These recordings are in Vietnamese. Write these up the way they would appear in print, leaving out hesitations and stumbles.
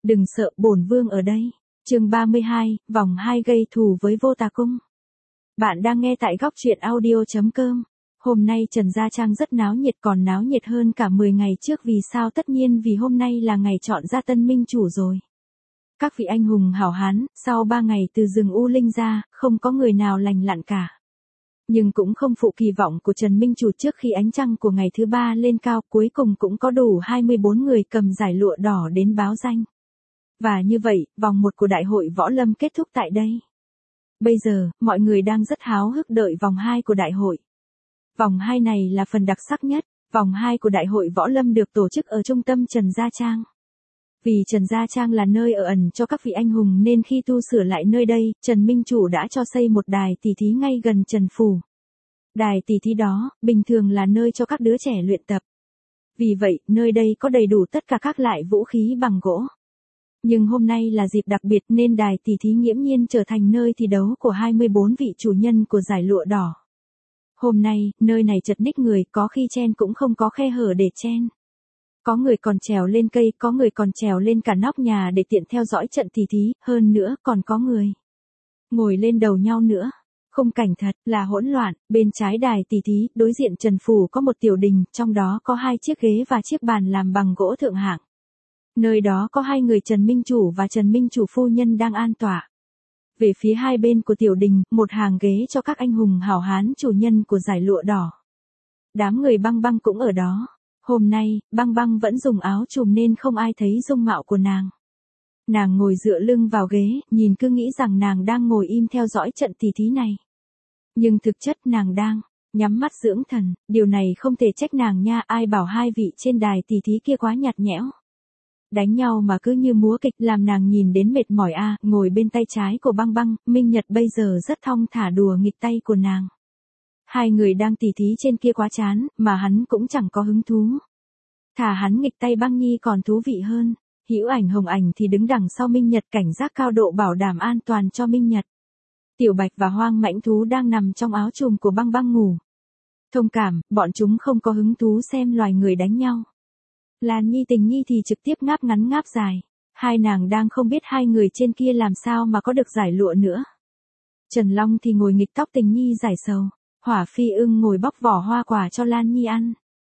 Đừng sợ, bổn vương ở đây. Chương 32, vòng 2 gây thù với Vô Tà Cung. Bạn đang nghe tại góc truyện audio.com. Hôm nay Trần Gia Trang rất náo nhiệt, còn náo nhiệt hơn cả 10 ngày trước. Vì sao? Tất nhiên vì hôm nay là ngày chọn ra tân minh chủ rồi. Các vị anh hùng hảo hán, sau 3 ngày từ rừng U Linh ra, không có người nào lành lặn cả. Nhưng cũng không phụ kỳ vọng của Trần Minh Chủ. Trước khi ánh trăng của ngày thứ 3 lên cao, cuối cùng cũng có đủ 24 người cầm giải lụa đỏ đến báo danh. Và như vậy, vòng 1 của đại hội võ lâm kết thúc tại đây. Bây giờ, mọi người đang rất háo hức đợi vòng 2 của đại hội. Vòng 2 này là phần đặc sắc nhất. Vòng 2 của đại hội võ lâm được tổ chức ở trung tâm Trần Gia Trang. Vì Trần Gia Trang là nơi ở ẩn cho các vị anh hùng nên khi tu sửa lại nơi đây, Trần Minh Chủ đã cho xây một đài tỷ thí ngay gần Trần Phủ. Đài tỷ thí đó, bình thường là nơi cho các đứa trẻ luyện tập. Vì vậy, nơi đây có đầy đủ tất cả các loại vũ khí bằng gỗ. Nhưng hôm nay là dịp đặc biệt nên đài tỷ thí nghiễm nhiên trở thành nơi thi đấu của 24 vị chủ nhân của giải lụa đỏ. Hôm nay, nơi này chật ních người, có khi chen cũng không có khe hở để chen. Có người còn trèo lên cây, có người còn trèo lên cả nóc nhà để tiện theo dõi trận tỷ thí, hơn nữa còn có người ngồi lên đầu nhau nữa. Khung cảnh thật là hỗn loạn. Bên trái đài tỷ thí, đối diện Trần Phủ có một tiểu đình, trong đó có 2 chiếc ghế và chiếc bàn làm bằng gỗ thượng hạng. Nơi đó có 2 người Trần Minh Chủ và Trần Minh Chủ phu nhân đang an tọa. Về phía hai bên của tiểu đình, một hàng ghế cho các anh hùng hảo hán chủ nhân của giải lụa đỏ. Đám người Băng Băng cũng ở đó. Hôm nay, Băng Băng vẫn dùng áo trùm nên không ai thấy dung mạo của nàng. Nàng ngồi dựa lưng vào ghế, nhìn cứ nghĩ rằng nàng đang ngồi im theo dõi trận tỷ thí này. Nhưng thực chất nàng đang nhắm mắt dưỡng thần. Điều này không thể trách nàng nha, ai bảo hai vị trên đài tỷ thí kia quá nhạt nhẽo. Đánh nhau mà cứ như múa kịch, làm nàng nhìn đến mệt mỏi a. Ngồi bên tay trái của Băng Băng, Minh Nhật bây giờ rất thong thả đùa nghịch tay của nàng. Hai người đang tỉ thí trên kia quá chán, mà hắn cũng chẳng có hứng thú. Thà hắn nghịch tay Băng Nhi còn thú vị hơn. Hữu Ảnh Hồng Ảnh thì đứng đằng sau Minh Nhật cảnh giác cao độ bảo đảm an toàn cho Minh Nhật. Tiểu Bạch và Hoang Mãnh Thú đang nằm trong áo trùm của Băng Băng ngủ. Thông cảm, bọn chúng không có hứng thú xem loài người đánh nhau. Lan Nhi Tình Nhi thì trực tiếp ngáp ngắn ngáp dài. Hai nàng đang không biết hai người trên kia làm sao mà có được giải lụa nữa. Trần Long thì ngồi nghịch tóc Tình Nhi giải sầu. Hỏa Phi Ưng ngồi bóc vỏ hoa quả cho Lan Nhi ăn.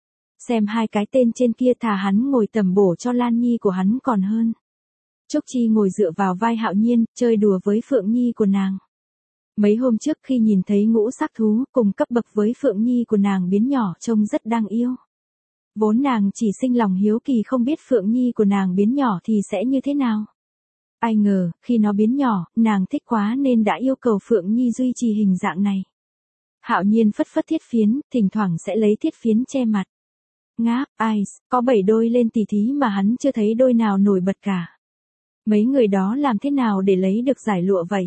Xem hai cái tên trên kia, thà hắn ngồi tẩm bổ cho Lan Nhi của hắn còn hơn. Trúc Chi ngồi dựa vào vai Hạo Nhiên, chơi đùa với Phượng Nhi của nàng. Mấy hôm trước khi nhìn thấy ngũ sắc thú cùng cấp bậc với Phượng Nhi của nàng biến nhỏ trông rất đáng yêu. Vốn nàng chỉ sinh lòng hiếu kỳ không biết Phượng Nhi của nàng biến nhỏ thì sẽ như thế nào. Ai ngờ, khi nó biến nhỏ, nàng thích quá nên đã yêu cầu Phượng Nhi duy trì hình dạng này. Hạo Nhiên phất phất thiết phiến, thỉnh thoảng sẽ lấy thiết phiến che mặt. Ngáp, Ice, có 7 đôi lên tỷ thí mà hắn chưa thấy đôi nào nổi bật cả. Mấy người đó làm thế nào để lấy được giải lụa vậy?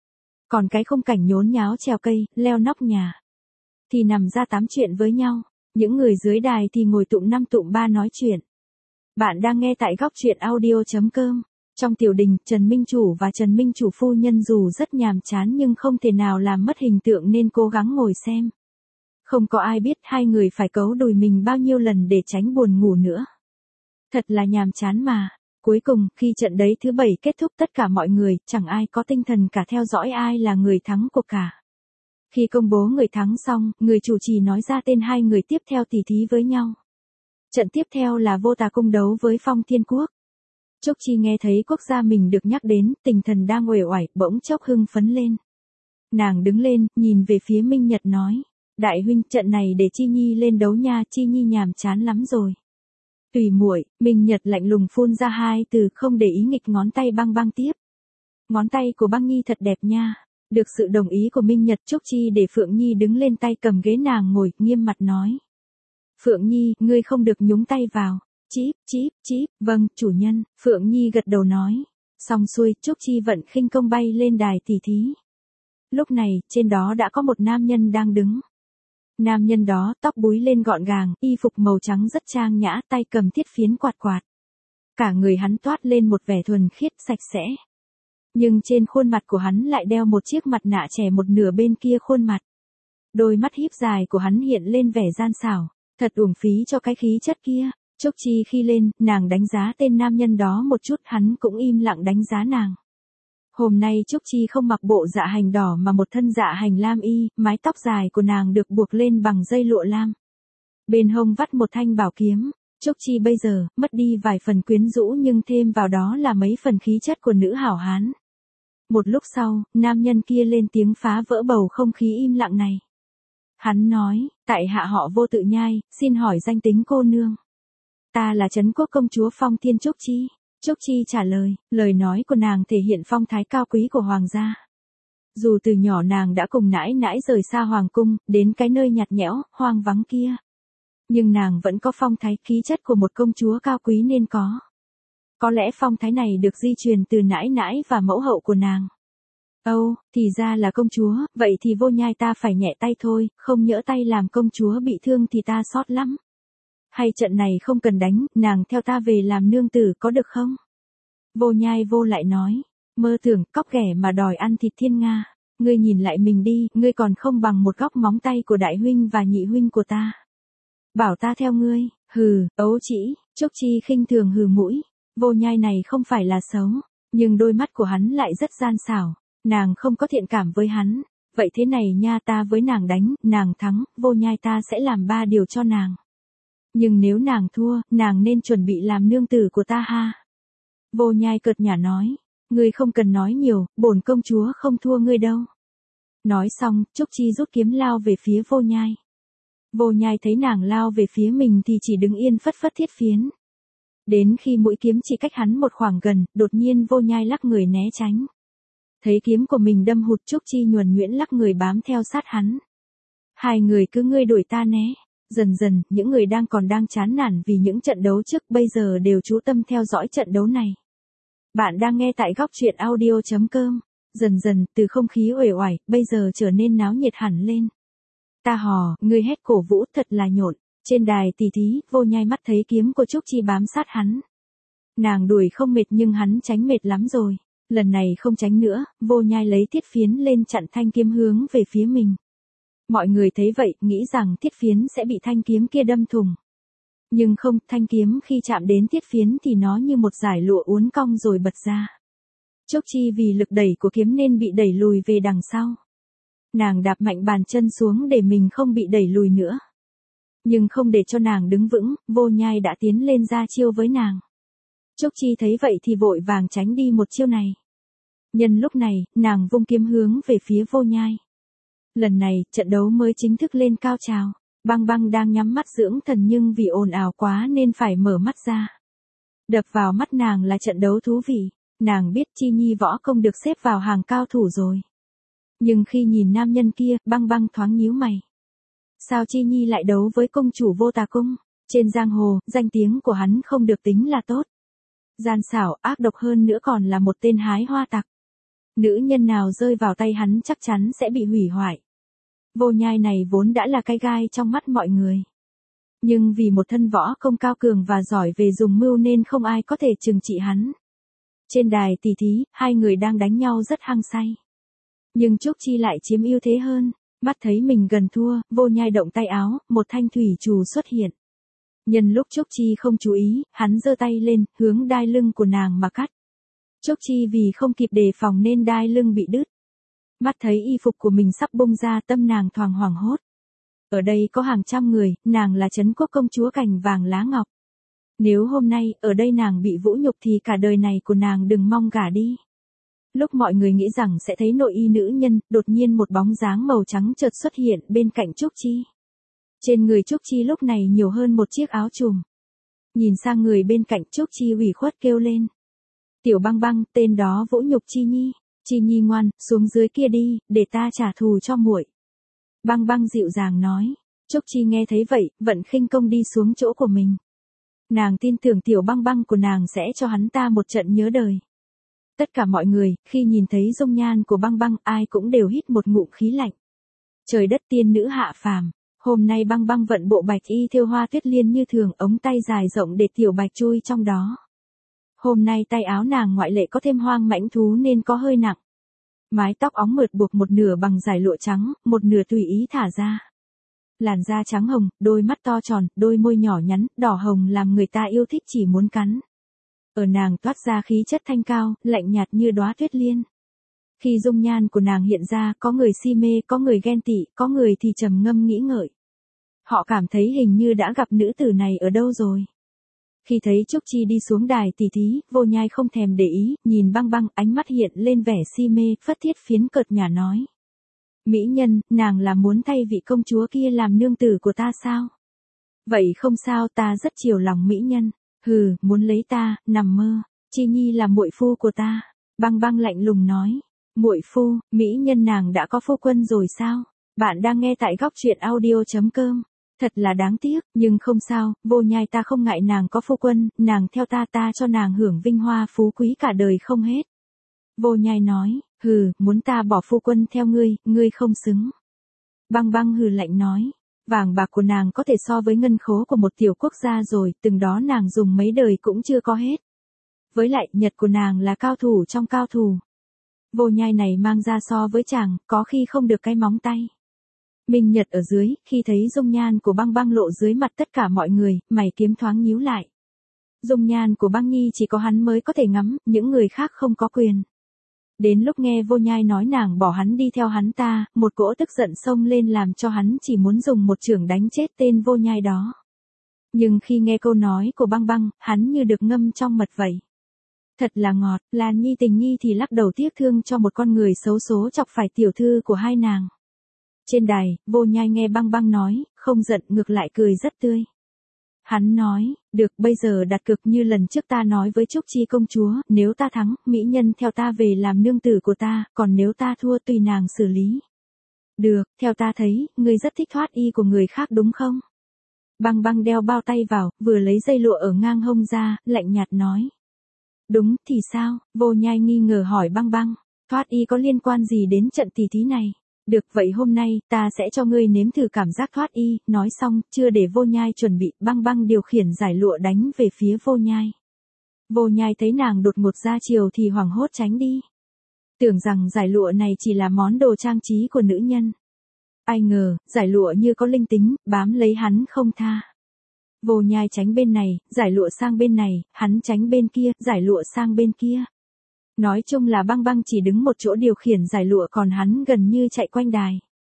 Còn cái khung cảnh nhốn nháo trèo cây, leo nóc nhà thì nằm ra tám chuyện với nhau. Những người dưới đài thì ngồi tụm 5 tụm 3 nói chuyện. Bạn đang nghe tại góc truyện audio.com. Trong tiểu đình, Trần Minh Chủ và Trần Minh Chủ phu nhân dù rất nhàm chán nhưng không thể nào làm mất hình tượng nên cố gắng ngồi xem. Không có ai biết hai người phải cấu đùi mình bao nhiêu lần để tránh buồn ngủ nữa. Thật là nhàm chán mà. Cuối cùng, khi trận đấy thứ 7 kết thúc, tất cả mọi người, chẳng ai có tinh thần cả theo dõi ai là người thắng cuộc cả. Khi công bố người thắng xong, người chủ trì nói ra tên hai người tiếp theo tỉ thí với nhau. Trận tiếp theo là Vô Tà Cung đấu với Phong Thiên Quốc. Trúc Chi nghe thấy quốc gia mình được nhắc đến, tinh thần đang uể oải, bỗng chốc hưng phấn lên. Nàng đứng lên, nhìn về phía Minh Nhật nói. Đại huynh, trận này để Chi Nhi lên đấu nha, Chi Nhi nhàm chán lắm rồi. Tùy muội, Minh Nhật lạnh lùng phun ra 2 từ, không để ý nghịch ngón tay Băng Băng tiếp. Ngón tay của Băng Nhi thật đẹp nha. Được sự đồng ý của Minh Nhật, Trúc Chi để Phượng Nhi đứng lên, tay cầm ghế nàng ngồi, nghiêm mặt nói. Phượng Nhi, ngươi không được nhúng tay vào. Chíp, chíp, chíp, vâng, chủ nhân, Phượng Nhi gật đầu nói. Xong xuôi, Trúc Chi vận khinh công bay lên đài tỷ thí. Lúc này, trên đó đã có một nam nhân đang đứng. Nam nhân đó, tóc búi lên gọn gàng, y phục màu trắng rất trang nhã, tay cầm thiết phiến quạt quạt. Cả người hắn toát lên một vẻ thuần khiết sạch sẽ. Nhưng trên khuôn mặt của hắn lại đeo một chiếc mặt nạ trẻ một nửa bên kia khuôn mặt. Đôi mắt híp dài của hắn hiện lên vẻ gian xảo, thật uổng phí cho cái khí chất kia. Trúc Chi khi lên, nàng đánh giá tên nam nhân đó một chút, hắn cũng im lặng đánh giá nàng. Hôm nay Trúc Chi không mặc bộ dạ hành đỏ mà một thân dạ hành lam y, mái tóc dài của nàng được buộc lên bằng dây lụa lam. Bên hông vắt một thanh bảo kiếm, Trúc Chi bây giờ, mất đi vài phần quyến rũ nhưng thêm vào đó là mấy phần khí chất của nữ hảo hán. Một lúc sau, nam nhân kia lên tiếng phá vỡ bầu không khí im lặng này. Hắn nói, tại hạ họ Vô Tự Nhai, xin hỏi danh tính cô nương. Ta là Trấn Quốc công chúa Phong Thiên Trúc Chi. Trúc Chi trả lời, lời nói của nàng thể hiện phong thái cao quý của hoàng gia. Dù từ nhỏ nàng đã cùng nãi nãi rời xa hoàng cung, đến cái nơi nhạt nhẽo, hoang vắng kia. Nhưng nàng vẫn có phong thái khí chất của một công chúa cao quý nên có. Có lẽ phong thái này được di truyền từ nãi nãi và mẫu hậu của nàng. Âu, thì ra là công chúa, vậy thì Vô Nhai ta phải nhẹ tay thôi, không nhỡ tay làm công chúa bị thương thì ta xót lắm. Hay trận này không cần đánh, nàng theo ta về làm nương tử có được không? Vô Nhai Vô lại nói, mơ tưởng cóc ghẻ mà đòi ăn thịt thiên nga. Ngươi nhìn lại mình đi, ngươi còn không bằng một góc móng tay của đại huynh và nhị huynh của ta. Bảo ta theo ngươi, hừ, ấu trĩ, Trúc Chi khinh thường hừ mũi. Vô Nhai này không phải là xấu, nhưng đôi mắt của hắn lại rất gian xảo. Nàng không có thiện cảm với hắn. Vậy thế này nha, ta với nàng đánh, nàng thắng, Vô Nhai ta sẽ làm 3 điều cho nàng. Nhưng nếu nàng thua, nàng nên chuẩn bị làm nương tử của ta ha. Vô Nhai cợt nhả nói, ngươi không cần nói nhiều, bổn công chúa không thua ngươi đâu. Nói xong, Trúc Chi rút kiếm lao về phía Vô Nhai. Vô Nhai thấy nàng lao về phía mình thì chỉ đứng yên phất phất thiết phiến. Đến khi mũi kiếm chỉ cách hắn một khoảng gần, đột nhiên Vô Nhai lắc người né tránh. Thấy kiếm của mình đâm hụt, Trúc Chi nhuần nhuyễn lắc người bám theo sát hắn. Hai người cứ ngươi đuổi ta né. Dần dần, những người đang chán nản vì những trận đấu trước bây giờ đều chú tâm theo dõi trận đấu này. Bạn đang nghe tại góc truyện audio.com. Dần dần, từ không khí uể oải, bây giờ trở nên náo nhiệt hẳn lên. Ta hò, ngươi hét cổ vũ thật là nhộn. Trên đài tỷ thí, Vô Nhai mắt thấy kiếm của Trúc Chi bám sát hắn. Nàng đuổi không mệt nhưng hắn tránh mệt lắm rồi. Lần này không tránh nữa, Vô Nhai lấy thiết phiến lên chặn thanh kiếm hướng về phía mình. Mọi người thấy vậy, nghĩ rằng thiết phiến sẽ bị thanh kiếm kia đâm thủng. Nhưng không, thanh kiếm khi chạm đến thiết phiến thì nó như một dải lụa uốn cong rồi bật ra. Trúc Chi vì lực đẩy của kiếm nên bị đẩy lùi về đằng sau. Nàng đạp mạnh bàn chân xuống để mình không bị đẩy lùi nữa. Nhưng không để cho nàng đứng vững, Vô Nhai đã tiến lên ra chiêu với nàng. Trúc Chi thấy vậy thì vội vàng tránh đi một chiêu này. Nhân lúc này, nàng vung kiếm hướng về phía Vô Nhai. Lần này, trận đấu mới chính thức lên cao trào. Băng Băng đang nhắm mắt dưỡng thần nhưng vì ồn ào quá nên phải mở mắt ra. Đập vào mắt nàng là trận đấu thú vị. Nàng biết Chi Nhi võ công được xếp vào hàng cao thủ rồi. Nhưng khi nhìn nam nhân kia, Băng Băng thoáng nhíu mày. Sao Chi Nhi lại đấu với công chủ Vô Tà Cung? Trên giang hồ, danh tiếng của hắn không được tính là tốt. Gian xảo, ác độc hơn nữa còn là một tên hái hoa tặc. Nữ nhân nào rơi vào tay hắn chắc chắn sẽ bị hủy hoại. Vô Nhai này vốn đã là cái gai trong mắt mọi người. Nhưng vì một thân võ công cao cường và giỏi về dùng mưu nên không ai có thể trừng trị hắn. Trên đài tỷ thí, hai người đang đánh nhau rất hăng say. Nhưng Trúc Chi lại chiếm ưu thế hơn. Mắt thấy mình gần thua, Vô Nhai động tay áo, một thanh thủy trù xuất hiện. Nhân lúc Trúc Chi không chú ý, hắn giơ tay lên, hướng đai lưng của nàng mà cắt. Trúc Chi vì không kịp đề phòng nên đai lưng bị đứt. Mắt thấy y phục của mình sắp bung ra, tâm nàng thoáng hoảng hốt. Ở đây có hàng trăm người, nàng là Trấn Quốc công chúa cành vàng lá ngọc. Nếu hôm nay, ở đây nàng bị vũ nhục thì cả đời này của nàng đừng mong gả đi. Lúc mọi người nghĩ rằng sẽ thấy nội y nữ nhân, đột nhiên một bóng dáng màu trắng chợt xuất hiện bên cạnh Trúc Chi. Trên người Trúc Chi lúc này nhiều hơn một chiếc áo trùm. Nhìn sang người bên cạnh, Trúc Chi ủy khuất kêu lên. Tiểu Băng Băng, tên đó vũ nhục Chi Nhi. Chi Nhi ngoan, xuống dưới kia đi, để ta trả thù cho muội. Băng Băng dịu dàng nói. Trúc Chi nghe thấy vậy, vận khinh công đi xuống chỗ của mình. Nàng tin tưởng Tiểu Băng Băng của nàng sẽ cho hắn ta một trận nhớ đời. Tất cả mọi người, khi nhìn thấy dung nhan của Băng Băng, ai cũng đều hít một ngụm khí lạnh. Trời đất tiên nữ hạ phàm. Hôm nay Băng Băng vận bộ bạch y thêu hoa tuyết liên như thường, ống tay dài rộng để tiểu bạch chui trong đó. Hôm nay tay áo nàng ngoại lệ có thêm hoang mãnh thú nên có hơi nặng. Mái tóc óng mượt buộc một nửa bằng dải lụa trắng, một nửa tùy ý thả ra. làn da trắng hồng, đôi mắt to tròn, đôi môi nhỏ nhắn, đỏ hồng làm người ta yêu thích chỉ muốn cắn. Ở nàng toát ra khí chất thanh cao, lạnh nhạt như đóa tuyết liên. Khi dung nhan của nàng hiện ra, có người si mê, có người ghen tị, có người thì trầm ngâm nghĩ ngợi. Họ cảm thấy hình như đã gặp nữ tử này ở đâu rồi. Khi thấy Trúc Chi đi xuống đài tỷ thí, Vô Nhai không thèm để ý, nhìn Băng Băng, ánh mắt hiện lên vẻ si mê, phất thiết phiến cợt nhả nói. Mỹ nhân, nàng là muốn thay vị công chúa kia làm nương tử của ta sao? Vậy không sao, ta rất chiều lòng mỹ nhân. Hừ, muốn lấy ta, nằm mơ. Chi Nhi là muội phu của ta. Băng Băng lạnh lùng nói. Muội phu, mỹ nhân nàng đã có phu quân rồi sao? Bạn đang nghe tại góc truyện audio.com. Thật là đáng tiếc, nhưng không sao, Vô Nhai ta không ngại nàng có phu quân, nàng theo ta cho nàng hưởng vinh hoa phú quý cả đời không hết. Vô Nhai nói, hừ, muốn ta bỏ phu quân theo ngươi không xứng. Băng Băng hừ lạnh nói, vàng bạc của nàng có thể so với ngân khố của một tiểu quốc gia rồi, từng đó nàng dùng mấy đời cũng chưa có hết. Với lại, nhật của nàng là cao thủ trong cao thủ. Vô Nhai này mang ra so với chàng, có khi không được cái móng tay. Minh Nhật ở dưới, khi thấy dung nhan của Băng Băng lộ dưới mặt tất cả mọi người, mày kiếm thoáng nhíu lại. Dung nhan của Băng Nhi chỉ có hắn mới có thể ngắm, những người khác không có quyền. Đến lúc nghe Vô Nhai nói nàng bỏ hắn đi theo hắn ta, một cỗ tức giận xông lên làm cho hắn chỉ muốn dùng một chưởng đánh chết tên Vô Nhai đó. Nhưng khi nghe câu nói của Băng Băng, hắn như được ngâm trong mật vậy. Thật là ngọt, Lan Nhi Tình Nhi thì lắc đầu tiếc thương cho một con người xấu số chọc phải tiểu thư của hai nàng. Trên đài, Vô Nhai nghe Băng Băng nói, không giận ngược lại cười rất tươi. Hắn nói, được bây giờ đặt cược như lần trước ta nói với Trúc Chi công chúa, nếu ta thắng, mỹ nhân theo ta về làm nương tử của ta, còn nếu ta thua tùy nàng xử lý. Được, theo ta thấy, ngươi rất thích thoát y của người khác đúng không? Băng Băng đeo bao tay vào, vừa lấy dây lụa ở ngang hông ra, lạnh nhạt nói. Đúng, thì sao? Vô Nhai nghi ngờ hỏi Băng Băng, thoát y có liên quan gì đến trận tỷ thí này? Được vậy hôm nay, ta sẽ cho ngươi nếm thử cảm giác thoát y, nói xong, chưa để Vô Nhai chuẩn bị, Băng Băng điều khiển giải lụa đánh về phía Vô Nhai. Vô Nhai thấy nàng đột ngột ra chiều thì hoảng hốt tránh đi. Tưởng rằng giải lụa này chỉ là món đồ trang trí của nữ nhân. Ai ngờ, giải lụa như có linh tính, bám lấy hắn không tha. Vô Nhai tránh bên này, giải lụa sang bên này, hắn tránh bên kia, giải lụa sang bên kia. Nói chung là Băng Băng chỉ đứng một chỗ điều khiển giải lụa còn hắn gần như chạy quanh đài.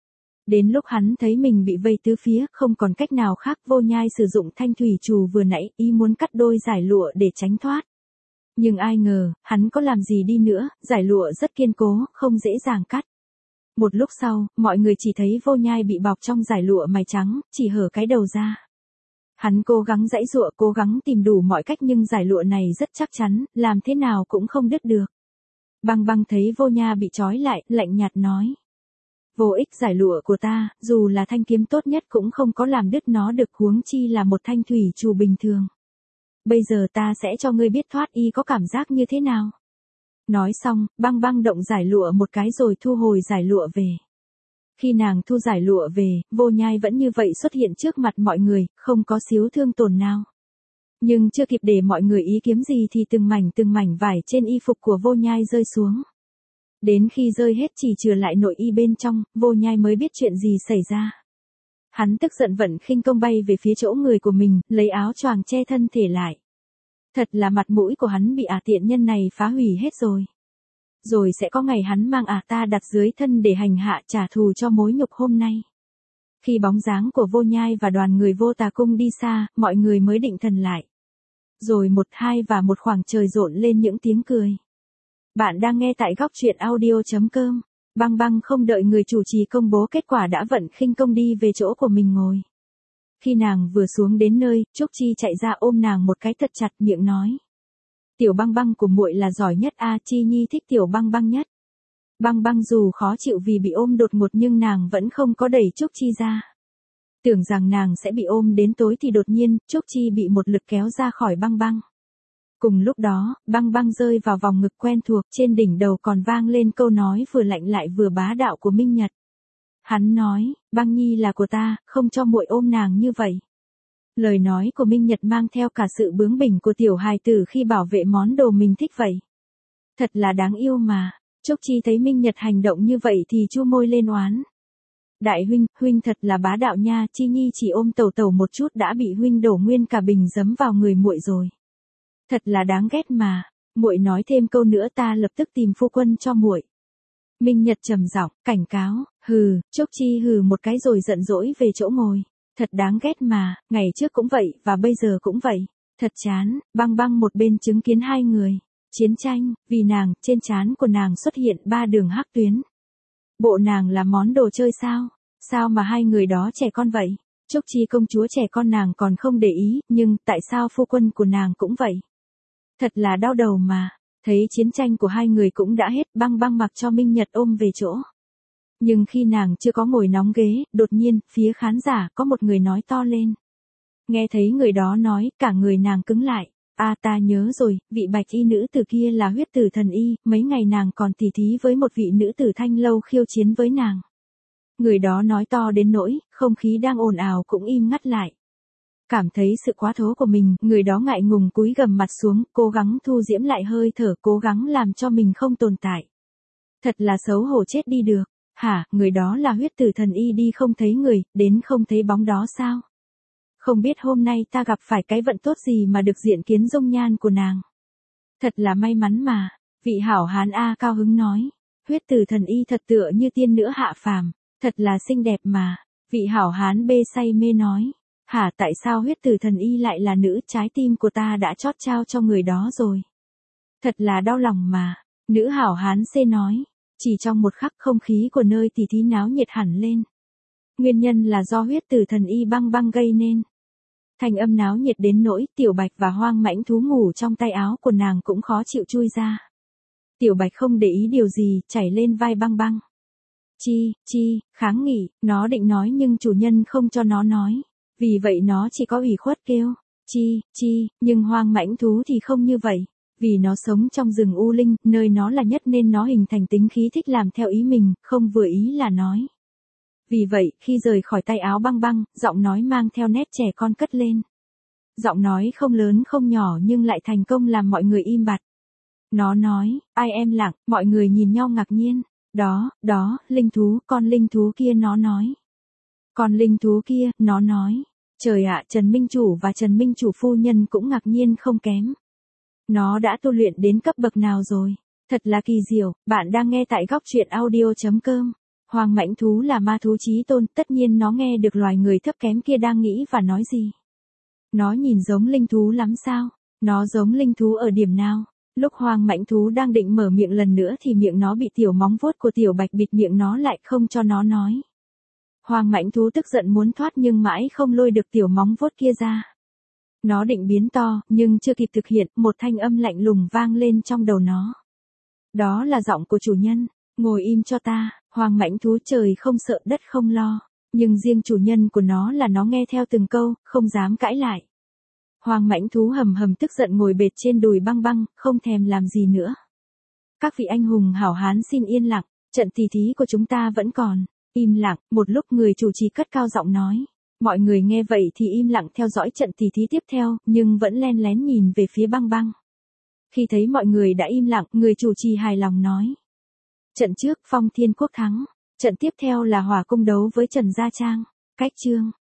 Đến lúc hắn thấy mình bị vây tứ phía, không còn cách nào khác, Vô Nhai sử dụng thanh thủy trù vừa nãy, ý muốn cắt đôi giải lụa để tránh thoát. Nhưng ai ngờ, hắn có làm gì đi nữa, giải lụa rất kiên cố, không dễ dàng cắt. Một lúc sau, mọi người chỉ thấy Vô Nhai bị bọc trong giải lụa mài trắng, chỉ hở cái đầu ra. Hắn cố gắng giãy giụa, cố gắng tìm đủ mọi cách nhưng giải lụa này rất chắc chắn, làm thế nào cũng không đứt được. Băng Băng thấy Vô Nhai bị trói lại, lạnh nhạt nói. Vô ích giải lụa của ta, dù là thanh kiếm tốt nhất cũng không có làm đứt nó được, huống chi là một thanh thủy trù bình thường. Bây giờ ta sẽ cho ngươi biết thoát y có cảm giác như thế nào. Nói xong, Băng Băng động giải lụa một cái rồi thu hồi giải lụa về. Khi nàng thu giải lụa về, Vô Nhai vẫn như vậy xuất hiện trước mặt mọi người, không có xíu thương tổn nào. Nhưng chưa kịp để mọi người ý kiếm gì thì từng mảnh vải trên y phục của Vô Nhai rơi xuống. Đến khi rơi hết chỉ trừ lại nội y bên trong, Vô Nhai mới biết chuyện gì xảy ra. Hắn tức giận vận khinh công bay về phía chỗ người của mình, lấy áo choàng che thân thể lại. Thật là mặt mũi của hắn bị tiện nhân này phá hủy hết rồi. Rồi sẽ có ngày hắn mang ta đặt dưới thân để hành hạ trả thù cho mối nhục hôm nay. Khi bóng dáng của Vô Nhai và đoàn người Vô Tà Cung đi xa, mọi người mới định thần lại. Rồi một khoảng trời rộn lên những tiếng cười. Bạn đang nghe tại góc truyện audio.com. Băng Băng không đợi người chủ trì công bố kết quả đã vận khinh công đi về chỗ của mình ngồi. Khi nàng vừa xuống đến nơi, Trúc Chi chạy ra ôm nàng một cái thật chặt, miệng nói. Tiểu Băng Băng của muội là giỏi nhất, Chi Nhi thích Tiểu Băng Băng nhất. Băng Băng dù khó chịu vì bị ôm đột ngột nhưng nàng vẫn không có đẩy Trúc Chi ra. Tưởng rằng nàng sẽ bị ôm đến tối thì đột nhiên, Trúc Chi bị một lực kéo ra khỏi Băng Băng. Cùng lúc đó, Băng Băng rơi vào vòng ngực quen thuộc, trên đỉnh đầu còn vang lên câu nói vừa lạnh lại vừa bá đạo của Minh Nhật. Hắn nói, Băng Nhi là của ta, không cho muội ôm nàng như vậy. Lời nói của Minh Nhật mang theo cả sự bướng bỉnh của tiểu hài tử khi bảo vệ món đồ mình thích vậy. Thật là đáng yêu mà. Trúc Chi thấy Minh Nhật hành động như vậy thì chu môi lên oán. Đại huynh, huynh thật là bá đạo nha, Chi Nhi chỉ ôm tẩu tẩu một chút đã bị huynh đổ nguyên cả bình giấm vào người muội rồi. Thật là đáng ghét mà, muội nói thêm câu nữa ta lập tức tìm phu quân cho muội. Minh Nhật trầm giọng, cảnh cáo, hừ, Trúc Chi hừ một cái rồi giận dỗi về chỗ ngồi. Thật đáng ghét mà, ngày trước cũng vậy và bây giờ cũng vậy. Thật chán, băng băng một bên chứng kiến hai người. Chiến tranh, vì nàng, trên trán của nàng xuất hiện 3 đường hắc tuyến. Bộ nàng là món đồ chơi sao? Sao mà hai người đó trẻ con vậy? Trúc Chi công chúa trẻ con nàng còn không để ý, nhưng tại sao phu quân của nàng cũng vậy? Thật là đau đầu mà. Thấy chiến tranh của hai người cũng đã hết, băng băng mặc cho Minh Nhật ôm về chỗ. Nhưng khi nàng chưa có ngồi nóng ghế, đột nhiên, phía khán giả có một người nói to lên. Nghe thấy người đó nói, cả người nàng cứng lại. Ta nhớ rồi, vị bạch y nữ tử kia là huyết tử thần y, mấy ngày nàng còn tỉ thí với một vị nữ tử thanh lâu khiêu chiến với nàng. Người đó nói to đến nỗi, không khí đang ồn ào cũng im ngắt lại. Cảm thấy sự quá thố của mình, người đó ngại ngùng cúi gằm mặt xuống, cố gắng thu diễm lại hơi thở, cố gắng làm cho mình không tồn tại. Thật là xấu hổ chết đi được. Hả, người đó là huyết tử thần y đi không thấy người, đến không thấy bóng đó sao? Không biết hôm nay ta gặp phải cái vận tốt gì mà được diện kiến dung nhan của nàng. Thật là may mắn mà, vị hảo hán A cao hứng nói. Huyết tử thần y thật tựa như tiên nữ hạ phàm, thật là xinh đẹp mà, vị hảo hán B say mê nói. Hả tại sao huyết tử thần y lại là nữ, trái tim của ta đã chót trao cho người đó rồi. Thật là đau lòng mà, nữ hảo hán C nói. Chỉ trong một khắc không khí của nơi tỉ thí náo nhiệt hẳn lên. Nguyên nhân là do huyết tử thần y băng băng gây nên. Thành âm náo nhiệt đến nỗi Tiểu Bạch và Hoang Mãnh Thú ngủ trong tay áo của nàng cũng khó chịu chui ra. Tiểu Bạch không để ý điều gì, chảy lên vai băng băng. Chi, kháng nghị, nó định nói nhưng chủ nhân không cho nó nói. Vì vậy nó chỉ có ủy khuất kêu. Chi, nhưng Hoang Mãnh Thú thì không như vậy. Vì nó sống trong rừng u linh, nơi nó là nhất nên nó hình thành tính khí thích làm theo ý mình, không vừa ý là nói. Vì vậy, khi rời khỏi tay áo băng băng, giọng nói mang theo nét trẻ con cất lên. Giọng nói không lớn không nhỏ nhưng lại thành công làm mọi người im bặt. Nó nói, ai em lặng, mọi người nhìn nhau ngạc nhiên. Đó, linh thú, con linh thú kia nó nói. Con linh thú kia, nó nói. Trời ạ, Trần Minh Chủ và Trần Minh Chủ phu nhân cũng ngạc nhiên không kém. Nó đã tu luyện đến cấp bậc nào rồi? Thật là kỳ diệu, bạn đang nghe tại góc truyện audio.com. Hoang Mãnh Thú là ma thú chí tôn, tất nhiên nó nghe được loài người thấp kém kia đang nghĩ và nói gì. Nó nhìn giống linh thú lắm sao? Nó giống linh thú ở điểm nào? Lúc Hoang Mãnh Thú đang định mở miệng lần nữa thì miệng nó bị tiểu móng vuốt của Tiểu Bạch bịt miệng nó lại không cho nó nói. Hoang Mãnh Thú tức giận muốn thoát nhưng mãi không lôi được tiểu móng vuốt kia ra. Nó định biến to, nhưng chưa kịp thực hiện, một thanh âm lạnh lùng vang lên trong đầu nó. Đó là giọng của chủ nhân, ngồi im cho ta, Hoang Mãnh Thú trời không sợ đất không lo, nhưng riêng chủ nhân của nó là nó nghe theo từng câu, không dám cãi lại. Hoang Mãnh Thú hầm hầm tức giận ngồi bệt trên đùi băng băng, không thèm làm gì nữa. Các vị anh hùng hảo hán xin yên lặng, trận tỉ thí của chúng ta vẫn còn. Im lặng, một lúc người chủ trì cất cao giọng nói. Mọi người nghe vậy thì im lặng theo dõi trận tỉ thí tiếp theo, nhưng vẫn len lén nhìn về phía băng băng. Khi thấy mọi người đã im lặng, người chủ trì hài lòng nói. Trận trước Phong Thiên Quốc thắng, trận tiếp theo là Hỏa Cung đấu với Trần Gia Trang. Cách chương